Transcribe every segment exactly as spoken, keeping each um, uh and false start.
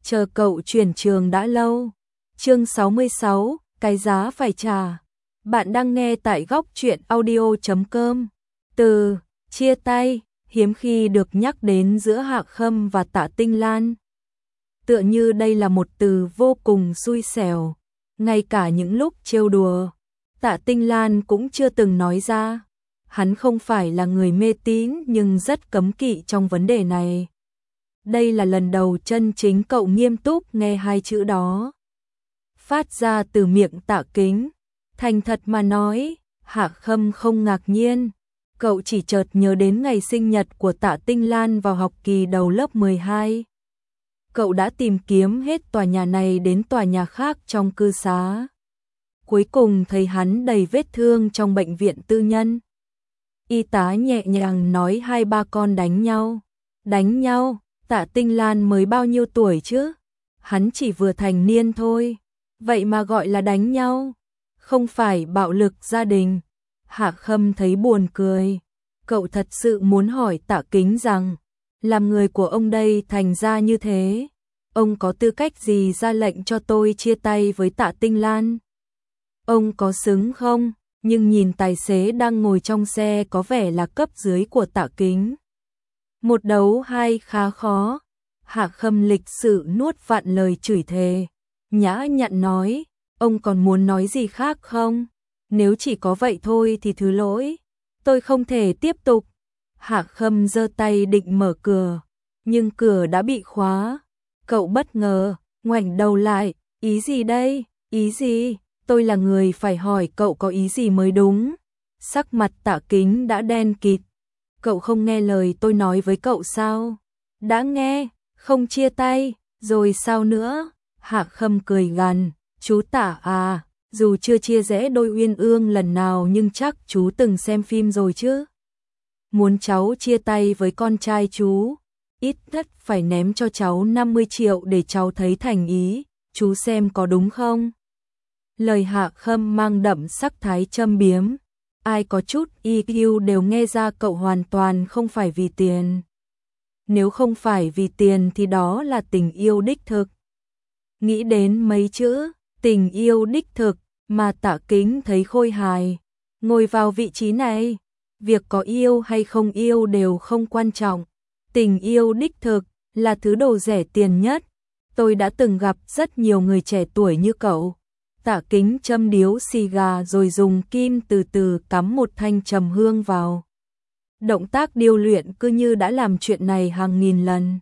chờ cậu chuyển trường đã lâu. Chương sáu mươi sáu, cái giá phải trả. Bạn đang nghe tại góc truyện audio chấm com. Từ chia tay hiếm khi được nhắc đến giữa Hạ Khâm và Tạ Tinh Lan. Tựa như đây là một từ vô cùng xui xẻo, ngay cả những lúc trêu đùa, Tạ Tinh Lan cũng chưa từng nói ra. Hắn không phải là người mê tín nhưng rất cấm kỵ trong vấn đề này. Đây là lần đầu chân chính cậu nghiêm túc nghe hai chữ đó phát ra từ miệng Tạ Kính. Thành thật mà nói, Hạ Khâm không ngạc nhiên. Cậu chỉ chợt nhớ đến ngày sinh nhật của Tạ Tinh Lan vào học kỳ đầu lớp mười hai. Cậu đã tìm kiếm hết tòa nhà này đến tòa nhà khác trong cư xá. Cuối cùng thấy hắn đầy vết thương trong bệnh viện tư nhân. Y tá nhẹ nhàng nói hai ba con đánh nhau. Đánh nhau? Tạ Tinh Lan mới bao nhiêu tuổi chứ? Hắn chỉ vừa thành niên thôi. Vậy mà gọi là đánh nhau? Không phải bạo lực gia đình. Hạ Khâm thấy buồn cười. Cậu thật sự muốn hỏi Tạ Kính rằng, làm người của ông đây thành ra như thế, ông có tư cách gì ra lệnh cho tôi chia tay với Tạ Tinh Lan? Ông có xứng không? Nhưng nhìn tài xế đang ngồi trong xe có vẻ là cấp dưới của Tạ Kính. Một đấu hai khá khó. Hạ Khâm lịch sự nuốt vạn lời chửi thề. Nhã nhặn nói, ông còn muốn nói gì khác không? Nếu chỉ có vậy thôi thì thứ lỗi, tôi không thể tiếp tục. Hạ Khâm giơ tay định mở cửa, nhưng cửa đã bị khóa. Cậu bất ngờ, ngoảnh đầu lại, ý gì đây? Ý gì? Tôi là người phải hỏi cậu có ý gì mới đúng. Sắc mặt Tạ Kính đã đen kịt. Cậu không nghe lời tôi nói với cậu sao? Đã nghe, không chia tay, rồi sao nữa? Hạ Khâm cười gằn, chú Tạ à, dù chưa chia rẽ đôi uyên ương lần nào nhưng chắc chú từng xem phim rồi chứ. Muốn cháu chia tay với con trai chú, ít nhất phải ném cho cháu năm mươi triệu để cháu thấy thành ý, chú xem có đúng không? Lời Hạ Khâm mang đậm sắc thái châm biếm. Ai có chút i kiu đều nghe ra cậu hoàn toàn không phải vì tiền. Nếu không phải vì tiền thì đó là tình yêu đích thực. Nghĩ đến mấy chữ tình yêu đích thực mà Tạ Kính thấy khôi hài. Ngồi vào vị trí này, việc có yêu hay không yêu đều không quan trọng. Tình yêu đích thực là thứ đồ rẻ tiền nhất. Tôi đã từng gặp rất nhiều người trẻ tuổi như cậu. Tạ Kính châm điếu xì gà rồi dùng kim từ từ cắm một thanh trầm hương vào. Động tác điêu luyện cứ như đã làm chuyện này hàng nghìn lần.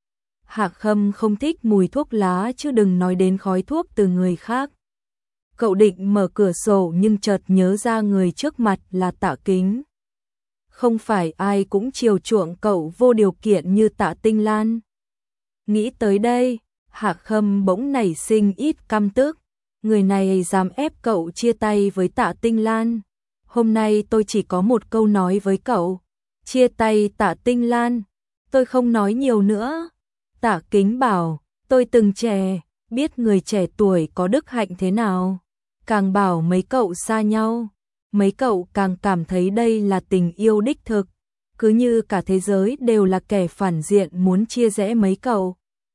Hạ Khâm không thích mùi thuốc lá chứ đừng nói đến khói thuốc từ người khác. Cậu định mở cửa sổ nhưng chợt nhớ ra người trước mặt là Tạ Kính. Không phải ai cũng chiều chuộng cậu vô điều kiện như Tạ Tinh Lan. Nghĩ tới đây, Hạ Khâm bỗng nảy sinh ít căm tức. Người này dám ép cậu chia tay với Tạ Tinh Lan. Hôm nay tôi chỉ có một câu nói với cậu. Chia tay Tạ Tinh Lan. Tôi không nói nhiều nữa. Tạ Kính bảo, tôi từng trẻ, biết người trẻ tuổi có đức hạnh thế nào. Càng bảo mấy cậu xa nhau, mấy cậu càng cảm thấy đây là tình yêu đích thực. Cứ như cả thế giới đều là kẻ phản diện muốn chia rẽ mấy cậu.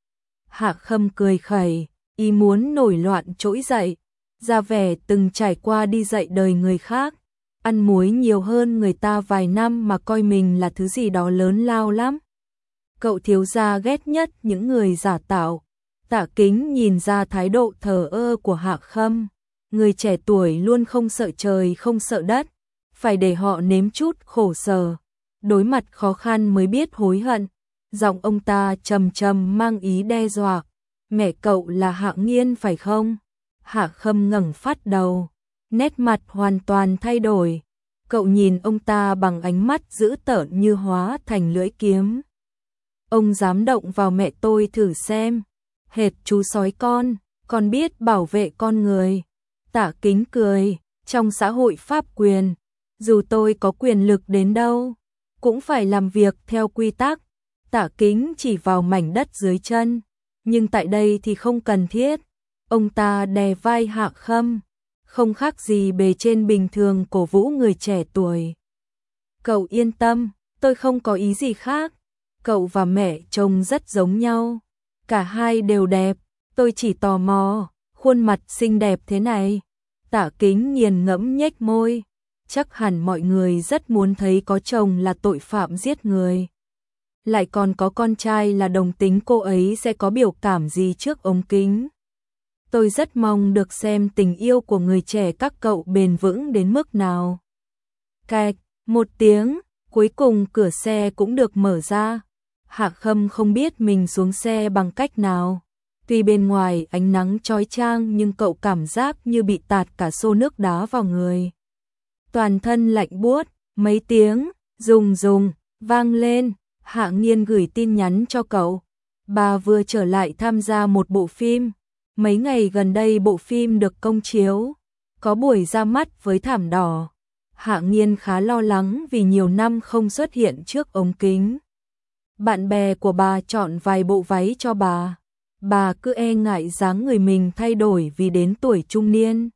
Hạ Khâm cười khẩy. Ý muốn nổi loạn trỗi dậy, ra vẻ từng trải qua đi dạy đời người khác, ăn muối nhiều hơn người ta vài năm mà coi mình là thứ gì đó lớn lao lắm. Cậu thiếu gia ghét nhất những người giả tạo. Tạ Kính nhìn ra thái độ thờ ơ của Hạ Khâm. Người trẻ tuổi luôn không sợ trời không sợ đất, phải để họ nếm chút khổ sở, đối mặt khó khăn mới biết hối hận. Giọng ông ta trầm trầm mang ý đe dọa. Mẹ cậu là Hạ Nghiên phải không? Hạ Khâm ngẩng phát đầu, nét mặt hoàn toàn thay đổi. Cậu nhìn ông ta bằng ánh mắt dữ tợn như hóa thành lưỡi kiếm. Ông dám động vào mẹ tôi thử xem. Hệt chú sói con, còn biết bảo vệ con người. Tạ Kính cười, trong xã hội pháp quyền, dù tôi có quyền lực đến đâu, cũng phải làm việc theo quy tắc. Tạ Kính chỉ vào mảnh đất dưới chân. Nhưng tại đây thì không cần thiết. Ông ta đè vai Hạ Khâm, không khác gì bề trên bình thường cổ vũ người trẻ tuổi. Cậu yên tâm, tôi không có ý gì khác. Cậu và mẹ trông rất giống nhau. Cả hai đều đẹp, tôi chỉ tò mò, khuôn mặt xinh đẹp thế này. Tạ Kính nghiền ngẫm nhếch môi, chắc hẳn mọi người rất muốn thấy có chồng là tội phạm giết người. Lại còn có con trai là đồng tính, cô ấy sẽ có biểu cảm gì trước ống kính. Tôi rất mong được xem tình yêu của người trẻ các cậu bền vững đến mức nào. Cạch, một tiếng, cuối cùng cửa xe cũng được mở ra. Hạ Khâm không biết mình xuống xe bằng cách nào. Tuy bên ngoài ánh nắng chói chang nhưng cậu cảm giác như bị tạt cả xô nước đá vào người. Toàn thân lạnh buốt, mấy tiếng, rùng rùng, vang lên. Hạ Nghiên gửi tin nhắn cho cậu. Bà vừa trở lại tham gia một bộ phim. Mấy ngày gần đây bộ phim được công chiếu. Có buổi ra mắt với thảm đỏ. Hạ Nghiên khá lo lắng vì nhiều năm không xuất hiện trước ống kính. Bạn bè của bà chọn vài bộ váy cho bà. Bà cứ e ngại dáng người mình thay đổi vì đến tuổi trung niên.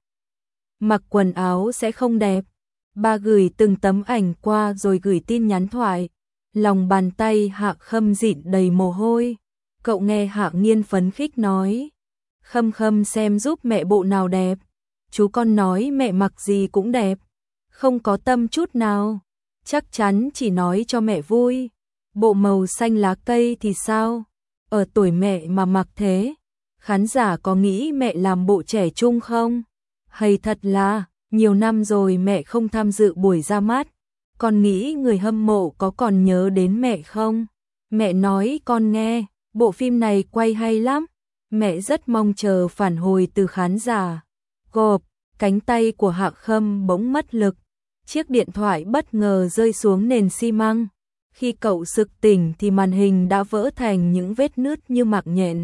Mặc quần áo sẽ không đẹp. Bà gửi từng tấm ảnh qua rồi gửi tin nhắn thoại. Lòng bàn tay Hạ Khâm dịn đầy mồ hôi. Cậu nghe Hạ Nghiên phấn khích nói. Khâm Khâm xem giúp mẹ bộ nào đẹp. Chú con nói mẹ mặc gì cũng đẹp. Không có tâm chút nào. Chắc chắn chỉ nói cho mẹ vui. Bộ màu xanh lá cây thì sao? Ở tuổi mẹ mà mặc thế. Khán giả có nghĩ mẹ làm bộ trẻ trung không? Hay thật là, nhiều năm rồi mẹ không tham dự buổi ra mắt. Con nghĩ người hâm mộ có còn nhớ đến mẹ không? Mẹ nói con nghe, bộ phim này quay hay lắm. Mẹ rất mong chờ phản hồi từ khán giả. Gộp, cánh tay của Hạ Khâm bỗng mất lực. Chiếc điện thoại bất ngờ rơi xuống nền xi măng. Khi cậu sực tỉnh thì màn hình đã vỡ thành những vết nứt như mạng nhện.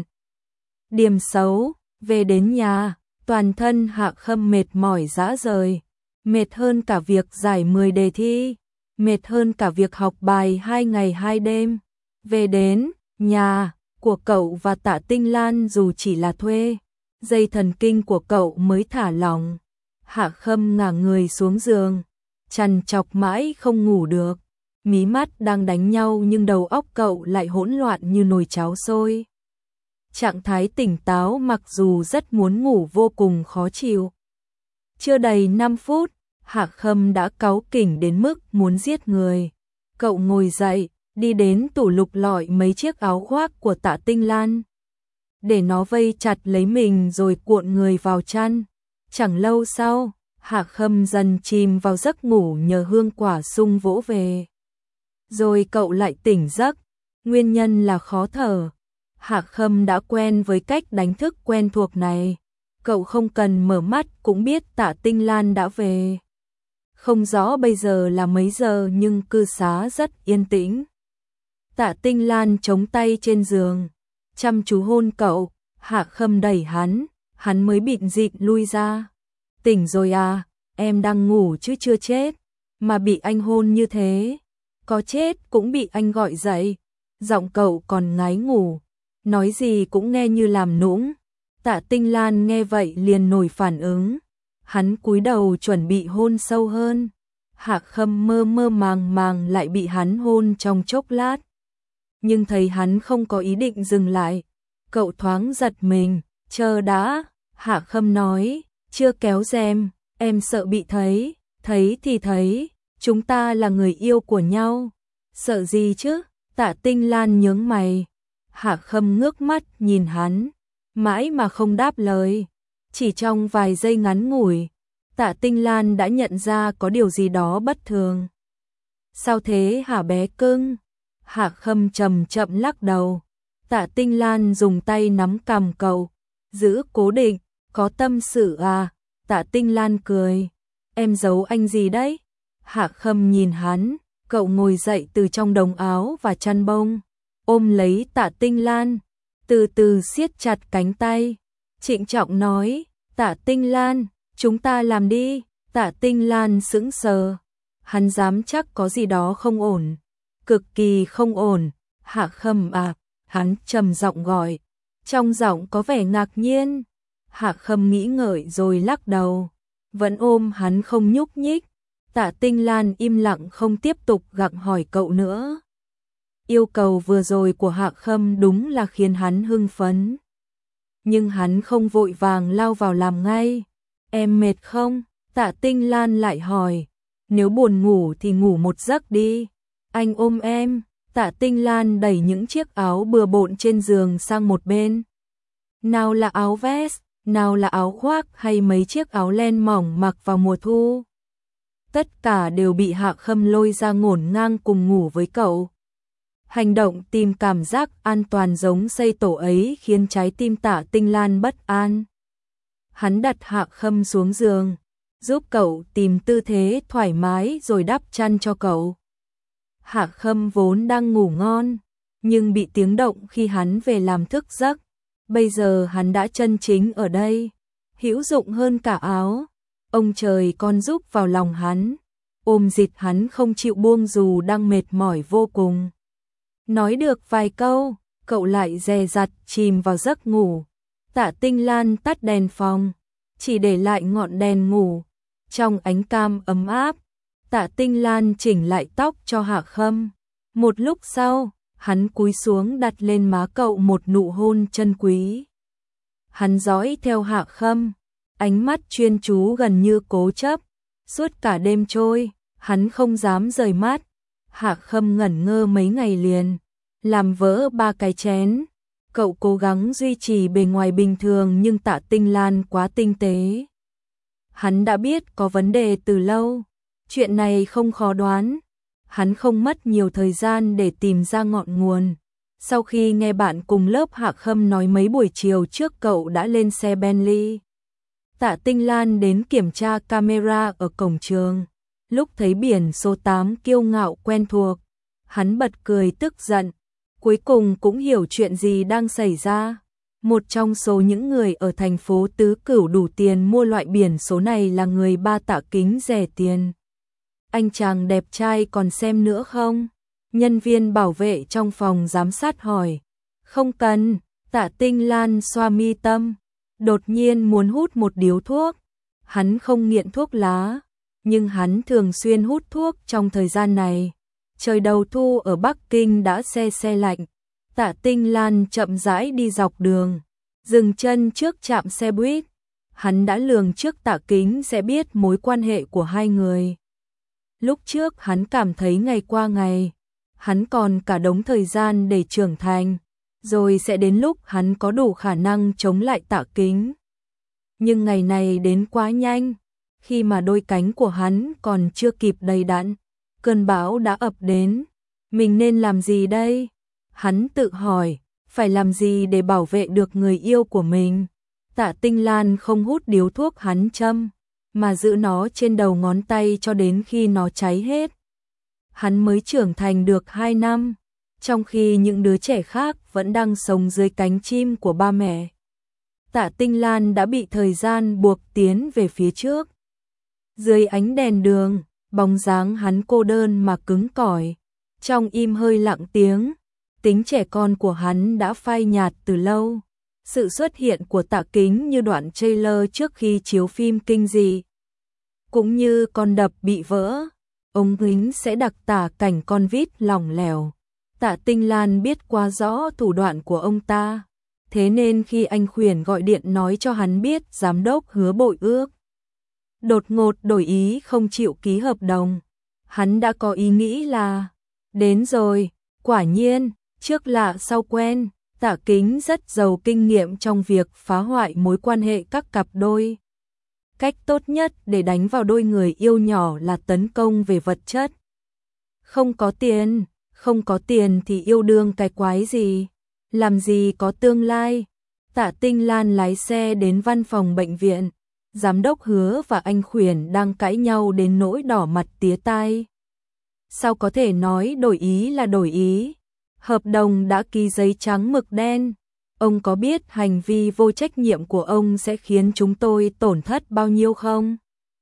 Điểm xấu, về đến nhà, toàn thân Hạ Khâm mệt mỏi rã rời. Mệt hơn cả việc giải mười đề thi. Mệt hơn cả việc học bài hai ngày hai đêm. Về đến nhà của cậu và Tạ Tinh Lan dù chỉ là thuê. Dây thần kinh của cậu mới thả lỏng. Hạ Khâm ngả người xuống giường. Trằn trọc mãi không ngủ được. Mí mắt đang đánh nhau nhưng đầu óc cậu lại hỗn loạn như nồi cháo sôi. Trạng thái tỉnh táo mặc dù rất muốn ngủ vô cùng khó chịu. Chưa đầy năm phút, Hạ Khâm đã cáu kỉnh đến mức muốn giết người. Cậu ngồi dậy, đi đến tủ lục lọi mấy chiếc áo khoác của Tạ Tinh Lan. Để nó vây chặt lấy mình rồi cuộn người vào chăn. Chẳng lâu sau, Hạ Khâm dần chìm vào giấc ngủ nhờ hương quả sung vỗ về. Rồi cậu lại tỉnh giấc, nguyên nhân là khó thở. Hạ Khâm đã quen với cách đánh thức quen thuộc này. Cậu không cần mở mắt cũng biết Tạ Tinh Lan đã về. Không rõ bây giờ là mấy giờ nhưng cư xá rất yên tĩnh. Tạ Tinh Lan chống tay trên giường, chăm chú hôn cậu. Hạ Khâm đẩy hắn, hắn mới bịn dịn lui ra. Tỉnh rồi à, em đang ngủ chứ chưa chết, mà bị anh hôn như thế. Có chết cũng bị anh gọi dậy. Giọng cậu còn ngái ngủ, nói gì cũng nghe như làm nũng. Tạ Tinh Lan nghe vậy liền nổi phản ứng. Hắn cúi đầu chuẩn bị hôn sâu hơn. Hạ Khâm mơ mơ màng màng lại bị hắn hôn trong chốc lát. Nhưng thấy hắn không có ý định dừng lại. Cậu thoáng giật mình, chờ đã. Hạ Khâm nói, chưa kéo rèm, em sợ bị thấy. Thấy thì thấy, chúng ta là người yêu của nhau. Sợ gì chứ? Tạ Tinh Lan nhướng mày. Hạ Khâm ngước mắt nhìn hắn, mãi mà không đáp lời. Chỉ trong vài giây ngắn ngủi, Tạ Tinh Lan đã nhận ra có điều gì đó bất thường. Sao thế hả bé cưng? Hạ Khâm chậm chậm lắc đầu. Tạ Tinh Lan dùng tay nắm cằm cậu, giữ cố định. Có tâm sự à? Tạ Tinh Lan cười. Em giấu anh gì đấy? Hạ Khâm nhìn hắn, cậu ngồi dậy từ trong đống áo và chăn bông, ôm lấy Tạ Tinh Lan, từ từ siết chặt cánh tay. Trịnh trọng nói, Tạ Tinh Lan, chúng ta làm đi. Tạ Tinh Lan sững sờ. Hắn dám chắc có gì đó không ổn. Cực kỳ không ổn. Hạ Khâm à, hắn trầm giọng gọi. Trong giọng có vẻ ngạc nhiên. Hạ Khâm nghĩ ngợi rồi lắc đầu. Vẫn ôm hắn không nhúc nhích. Tạ Tinh Lan im lặng không tiếp tục gặng hỏi cậu nữa. Yêu cầu vừa rồi của Hạ Khâm đúng là khiến hắn hưng phấn. Nhưng hắn không vội vàng lao vào làm ngay. Em mệt không? Tạ Tinh Lan lại hỏi. Nếu buồn ngủ thì ngủ một giấc đi. Anh ôm em. Tạ Tinh Lan đẩy những chiếc áo bừa bộn trên giường sang một bên. Nào là áo vest, nào là áo khoác hay mấy chiếc áo len mỏng mặc vào mùa thu. Tất cả đều bị Hạ Khâm lôi ra ngổn ngang cùng ngủ với cậu. Hành động tìm cảm giác an toàn giống xây tổ ấy khiến trái tim Tạ Tinh Lan bất an. Hắn đặt Hạ Khâm xuống giường, giúp cậu tìm tư thế thoải mái rồi đắp chăn cho cậu. Hạ Khâm vốn đang ngủ ngon, nhưng bị tiếng động khi hắn về làm thức giấc. Bây giờ hắn đã chân chính ở đây, hữu dụng hơn cả áo. Ông trời con giúp vào lòng hắn, ôm dịt hắn không chịu buông dù đang mệt mỏi vô cùng. Nói được vài câu, cậu lại dè dặt chìm vào giấc ngủ. Tạ Tinh Lan tắt đèn phòng, chỉ để lại ngọn đèn ngủ. Trong ánh cam ấm áp, Tạ Tinh Lan chỉnh lại tóc cho Hạ Khâm. Một lúc sau, hắn cúi xuống đặt lên má cậu một nụ hôn chân quý. Hắn dõi theo Hạ Khâm, ánh mắt chuyên chú gần như cố chấp. Suốt cả đêm trôi, hắn không dám rời mắt. Hạ Khâm ngẩn ngơ mấy ngày liền, làm vỡ ba cái chén. Cậu cố gắng duy trì bề ngoài bình thường nhưng Tạ Tinh Lan quá tinh tế. Hắn đã biết có vấn đề từ lâu, chuyện này không khó đoán. Hắn không mất nhiều thời gian để tìm ra ngọn nguồn. Sau khi nghe bạn cùng lớp Hạ Khâm nói mấy buổi chiều trước cậu đã lên xe Bentley. Tạ Tinh Lan đến kiểm tra camera ở cổng trường. Lúc thấy biển số tám kiêu ngạo quen thuộc, hắn bật cười tức giận. Cuối cùng cũng hiểu chuyện gì đang xảy ra. Một trong số những người ở thành phố Tứ Cửu đủ tiền mua loại biển số này là người ba Tạ Kính rẻ tiền. Anh chàng đẹp trai còn xem nữa không? Nhân viên bảo vệ trong phòng giám sát hỏi. Không cần. Tạ Tinh Lan xoa mi tâm, đột nhiên muốn hút một điếu thuốc. Hắn không nghiện thuốc lá, nhưng hắn thường xuyên hút thuốc trong thời gian này. Trời đầu thu ở Bắc Kinh đã se se lạnh. Tạ Tinh Lan chậm rãi đi dọc đường, dừng chân trước trạm xe buýt. Hắn đã lường trước Tạ Kính sẽ biết mối quan hệ của hai người. Lúc trước hắn cảm thấy ngày qua ngày, hắn còn cả đống thời gian để trưởng thành, rồi sẽ đến lúc hắn có đủ khả năng chống lại Tạ Kính. Nhưng ngày này đến quá nhanh, khi mà đôi cánh của hắn còn chưa kịp đầy đặn, cơn bão đã ập đến. Mình nên làm gì đây? Hắn tự hỏi, phải làm gì để bảo vệ được người yêu của mình? Tạ Tinh Lan không hút điếu thuốc hắn châm, mà giữ nó trên đầu ngón tay cho đến khi nó cháy hết. Hắn mới trưởng thành được hai năm, trong khi những đứa trẻ khác vẫn đang sống dưới cánh chim của ba mẹ. Tạ Tinh Lan đã bị thời gian buộc tiến về phía trước. Dưới ánh đèn đường, bóng dáng hắn cô đơn mà cứng cỏi. Trong im hơi lặng tiếng, tính trẻ con của hắn đã phai nhạt từ lâu. Sự xuất hiện của Tạ Kính như đoạn trailer trước khi chiếu phim kinh dị. Cũng như con đập bị vỡ, ông lính sẽ đặc tả cảnh con vít lỏng lẻo. Tạ Tinh Lan biết quá rõ thủ đoạn của ông ta. Thế nên khi anh Khuyển gọi điện nói cho hắn biết giám đốc Hứa bội ước đột ngột đổi ý không chịu ký hợp đồng, hắn đã có ý nghĩ là đến rồi. Quả nhiên, trước lạ sau quen, Tạ Kính rất giàu kinh nghiệm trong việc phá hoại mối quan hệ các cặp đôi. Cách tốt nhất để đánh vào đôi người yêu nhỏ là tấn công về vật chất. Không có tiền, không có tiền thì yêu đương cái quái gì, làm gì có tương lai. Tạ Tinh Lan lái xe đến văn phòng bệnh viện. Giám đốc Hứa và anh Khuyển đang cãi nhau đến nỗi đỏ mặt tía tai. Sao có thể nói đổi ý là đổi ý? Hợp đồng đã ký giấy trắng mực đen. Ông có biết hành vi vô trách nhiệm của ông sẽ khiến chúng tôi tổn thất bao nhiêu không?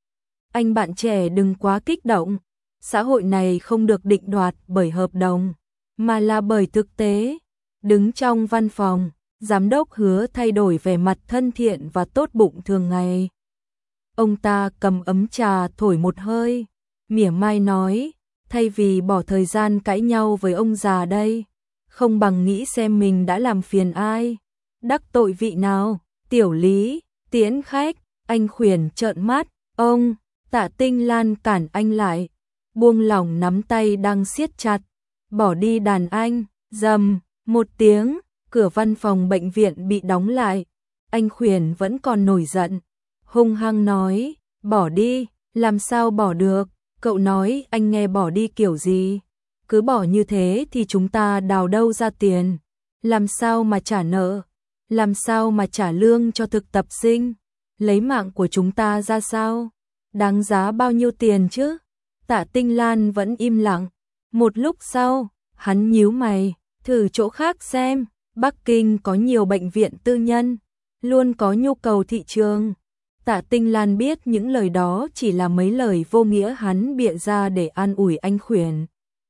Anh bạn trẻ đừng quá kích động. Xã hội này không được định đoạt bởi hợp đồng, mà là bởi thực tế. Đứng trong văn phòng, giám đốc Hứa thay đổi vẻ mặt thân thiện và tốt bụng thường ngày. Ông ta cầm ấm trà thổi một hơi, mỉa mai nói, thay vì bỏ thời gian cãi nhau với ông già đây, không bằng nghĩ xem mình đã làm phiền ai, đắc tội vị nào. Tiểu Lý, tiễn khách. Anh Khuyển trợn mắt, ông. Tạ Tinh Lan cản anh lại, buông lỏng nắm tay đang siết chặt, bỏ đi đàn anh. Rầm một tiếng, cửa văn phòng bệnh viện bị đóng lại. Anh Khuyển vẫn còn nổi giận, hung hăng nói, bỏ đi, làm sao bỏ được, cậu nói anh nghe bỏ đi kiểu gì, cứ bỏ như thế thì chúng ta đào đâu ra tiền, làm sao mà trả nợ, làm sao mà trả lương cho thực tập sinh, lấy mạng của chúng ta ra sao, đáng giá bao nhiêu tiền chứ. Tạ Tinh Lan vẫn im lặng, một lúc sau, hắn nhíu mày, thử chỗ khác xem, Bắc Kinh có nhiều bệnh viện tư nhân, luôn có nhu cầu thị trường. Tạ Tinh Lan biết những lời đó chỉ là mấy lời vô nghĩa hắn bịa ra để an ủi anh Khuyển.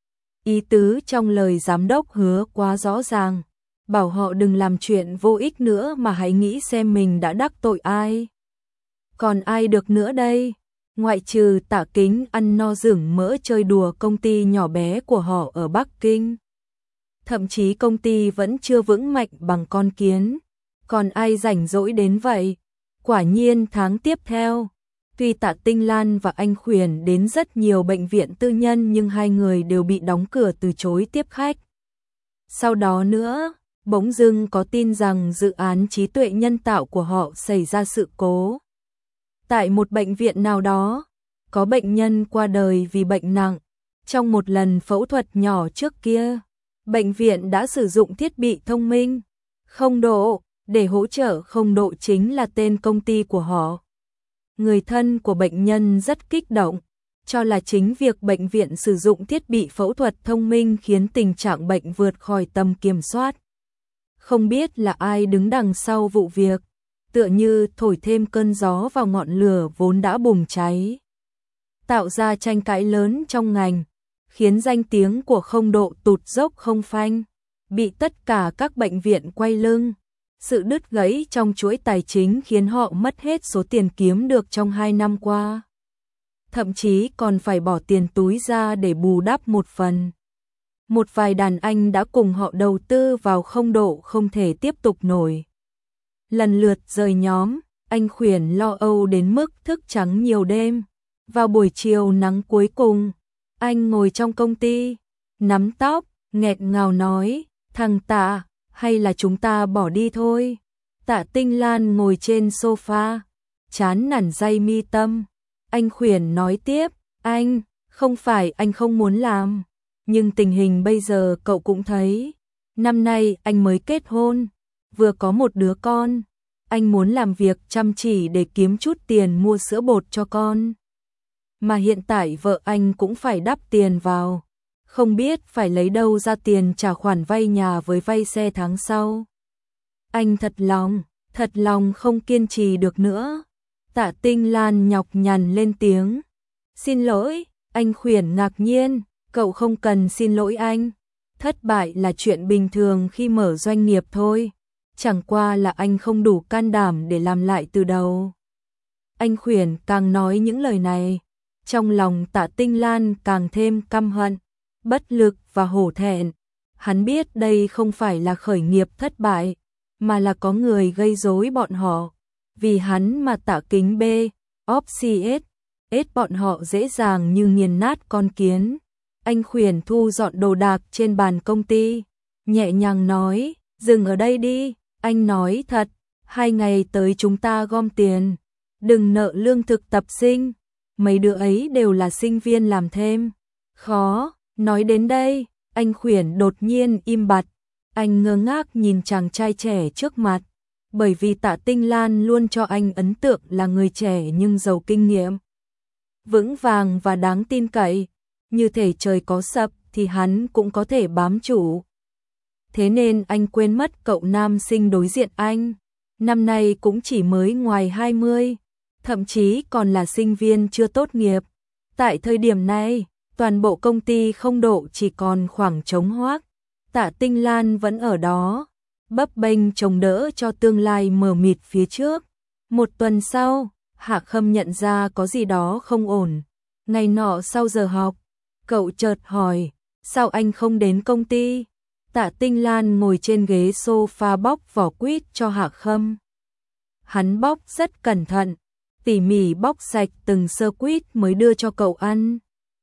Ý tứ trong lời giám đốc Hứa quá rõ ràng, bảo họ đừng làm chuyện vô ích nữa mà hãy nghĩ xem mình đã đắc tội ai. Còn ai được nữa đây? Ngoại trừ Tạ Kính ăn no rửng mỡ chơi đùa công ty nhỏ bé của họ ở Bắc Kinh. Thậm chí công ty vẫn chưa vững mạnh bằng con kiến. Còn ai rảnh rỗi đến vậy? Quả nhiên tháng tiếp theo, tuy Tạ Tinh Lan và anh Khuyển đến rất nhiều bệnh viện tư nhân nhưng hai người đều bị đóng cửa từ chối tiếp khách. Sau đó nữa, bỗng dưng có tin rằng dự án trí tuệ nhân tạo của họ xảy ra sự cố. Tại một bệnh viện nào đó, có bệnh nhân qua đời vì bệnh nặng. Trong một lần phẫu thuật nhỏ trước kia, bệnh viện đã sử dụng thiết bị thông minh không độ để hỗ trợ. Không độ chính là tên công ty của họ. Người thân của bệnh nhân rất kích động, cho là chính việc bệnh viện sử dụng thiết bị phẫu thuật thông minh khiến tình trạng bệnh vượt khỏi tầm kiểm soát. Không biết là ai đứng đằng sau vụ việc, tựa như thổi thêm cơn gió vào ngọn lửa vốn đã bùng cháy, tạo ra tranh cãi lớn trong ngành, khiến danh tiếng của không độ tụt dốc không phanh, bị tất cả các bệnh viện quay lưng. Sự đứt gãy trong chuỗi tài chính khiến họ mất hết số tiền kiếm được trong hai năm qua. Thậm chí còn phải bỏ tiền túi ra để bù đắp một phần. Một vài đàn anh đã cùng họ đầu tư vào không độ không thể tiếp tục nổi. Lần lượt rời nhóm, anh Khuyển lo âu đến mức thức trắng nhiều đêm. Vào buổi chiều nắng cuối cùng, anh ngồi trong công ty, nắm tóc, nghẹt ngào nói, thằng Tạ, hay là chúng ta bỏ đi thôi. Tạ Tinh Lan ngồi trên sofa, chán nản day mi tâm. Anh Khuyển nói tiếp, anh, không phải anh không muốn làm, nhưng tình hình bây giờ cậu cũng thấy. Năm nay anh mới kết hôn, vừa có một đứa con. Anh muốn làm việc chăm chỉ để kiếm chút tiền mua sữa bột cho con. Mà hiện tại vợ anh cũng phải đắp tiền vào. Không biết phải lấy đâu ra tiền trả khoản vay nhà với vay xe tháng sau. Anh thật lòng, thật lòng không kiên trì được nữa. Tạ Tinh Lan nhọc nhằn lên tiếng. Xin lỗi, anh Khuyển ngạc nhiên, cậu không cần xin lỗi anh. Thất bại là chuyện bình thường khi mở doanh nghiệp thôi. Chẳng qua là anh không đủ can đảm để làm lại từ đầu. Anh Khuyển càng nói những lời này, trong lòng Tạ Tinh Lan càng thêm căm hận, bất lực và hổ thẹn. Hắn biết đây không phải là khởi nghiệp thất bại, mà là có người gây rối bọn họ. Vì hắn mà Tạ Kính B, Opsies, ết bọn họ dễ dàng như nghiền nát con kiến. Anh Khuyển thu dọn đồ đạc trên bàn công ty, nhẹ nhàng nói, dừng ở đây đi, anh nói thật, hai ngày tới chúng ta gom tiền, đừng nợ lương thực tập sinh, mấy đứa ấy đều là sinh viên làm thêm. Khó, nói đến đây, anh Khuyển đột nhiên im bặt, anh ngơ ngác nhìn chàng trai trẻ trước mặt, bởi vì Tạ Tinh Lan luôn cho anh ấn tượng là người trẻ nhưng giàu kinh nghiệm, vững vàng và đáng tin cậy, như thể trời có sập thì hắn cũng có thể bám trụ. Thế nên anh quên mất cậu nam sinh đối diện anh, năm nay cũng chỉ mới ngoài hai mươi, thậm chí còn là sinh viên chưa tốt nghiệp. Tại thời điểm này, toàn bộ công ty không độ chỉ còn khoảng trống hoác. Tạ Tinh Lan vẫn ở đó, bấp bênh chống đỡ cho tương lai mờ mịt phía trước. Một tuần sau, Hạ Khâm nhận ra có gì đó không ổn. Ngày nọ sau giờ học, Cậu chợt hỏi, sao anh không đến công ty? Tạ Tinh Lan ngồi trên ghế sofa bóc vỏ quýt cho Hạ Khâm. Hắn bóc rất cẩn thận, tỉ mỉ bóc sạch từng sơ quýt mới đưa cho cậu ăn.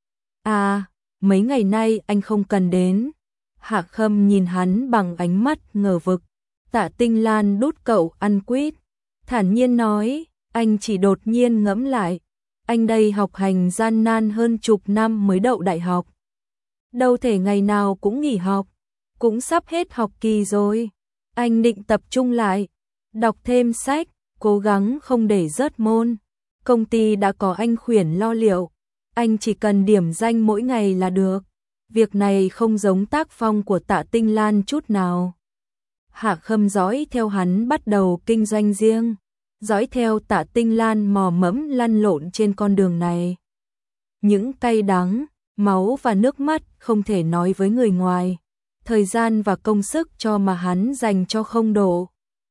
À, mấy ngày nay anh không cần đến. Hạ Khâm nhìn hắn bằng ánh mắt ngờ vực. Tạ Tinh Lan đút cậu ăn quýt, thản nhiên nói, anh chỉ đột nhiên ngẫm lại. Anh đây học hành gian nan hơn chục năm mới đậu đại học. Đâu thể ngày nào cũng nghỉ học, cũng sắp hết học kỳ rồi. Anh định tập trung lại, đọc thêm sách, cố gắng không để rớt môn. Công ty đã có anh Khuyển lo liệu, anh chỉ cần điểm danh mỗi ngày là được. Việc này không giống tác phong của Tạ Tinh Lan chút nào. Hạ Khâm dõi theo hắn bắt đầu kinh doanh riêng, dõi theo Tạ Tinh Lan mò mẫm lăn lộn trên con đường này. Những cay đắng, máu và nước mắt không thể nói với người ngoài, thời gian và công sức cho mà hắn dành cho không độ.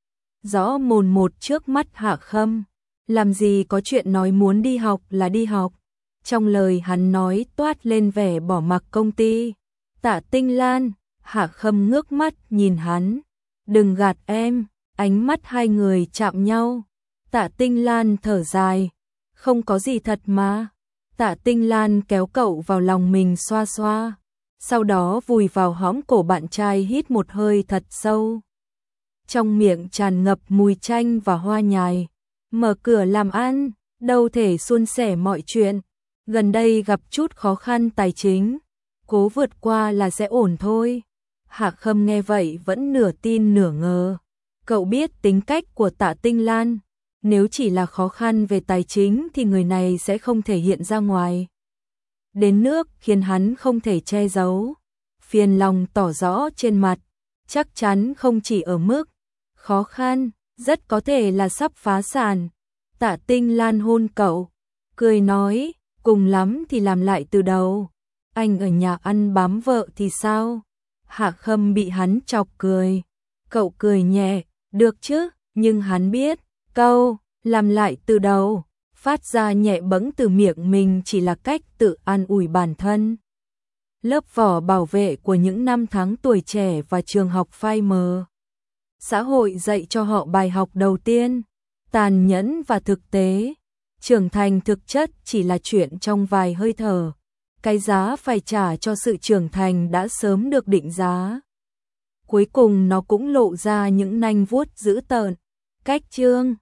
Rõ mồn một trước mắt Hạ Khâm, làm gì có chuyện nói muốn đi học là đi học. Trong lời hắn nói toát lên vẻ bỏ mặc công ty. Tạ Tinh Lan, Hạ Khâm ngước mắt nhìn hắn. Đừng gạt em, ánh mắt hai người chạm nhau. Tạ Tinh Lan thở dài, không có gì thật mà. Tạ Tinh Lan kéo cậu vào lòng mình xoa xoa, sau đó vùi vào hõm cổ bạn trai hít một hơi thật sâu. Trong miệng tràn ngập mùi chanh và hoa nhài. Mở cửa làm ăn, đâu thể suôn sẻ mọi chuyện. Gần đây gặp chút khó khăn tài chính, cố vượt qua là sẽ ổn thôi. Hạ Khâm nghe vậy vẫn nửa tin nửa ngờ. Cậu biết tính cách của Tạ Tinh Lan, nếu chỉ là khó khăn về tài chính thì người này sẽ không thể hiện ra ngoài. Đến nước khiến hắn không thể che giấu. Phiền lòng tỏ rõ trên mặt, chắc chắn không chỉ ở mức khó khăn, rất có thể là sắp phá sản. Tạ Tinh Lan hôn cậu, cười nói, cùng lắm thì làm lại từ đầu. Anh ở nhà ăn bám vợ thì sao? Hạ Khâm bị hắn chọc cười. Cậu cười nhẹ, được chứ, nhưng hắn biết, câu, làm lại từ đầu, phát ra nhẹ bẫng từ miệng mình chỉ là cách tự an ủi bản thân. Lớp vỏ bảo vệ của những năm tháng tuổi trẻ và trường học phai mờ. Xã hội dạy cho họ bài học đầu tiên, tàn nhẫn và thực tế. Trưởng thành thực chất chỉ là chuyện trong vài hơi thở. Cái giá phải trả cho sự trưởng thành đã sớm được định giá. Cuối cùng nó cũng lộ ra những nanh vuốt dữ tợn. Cách chương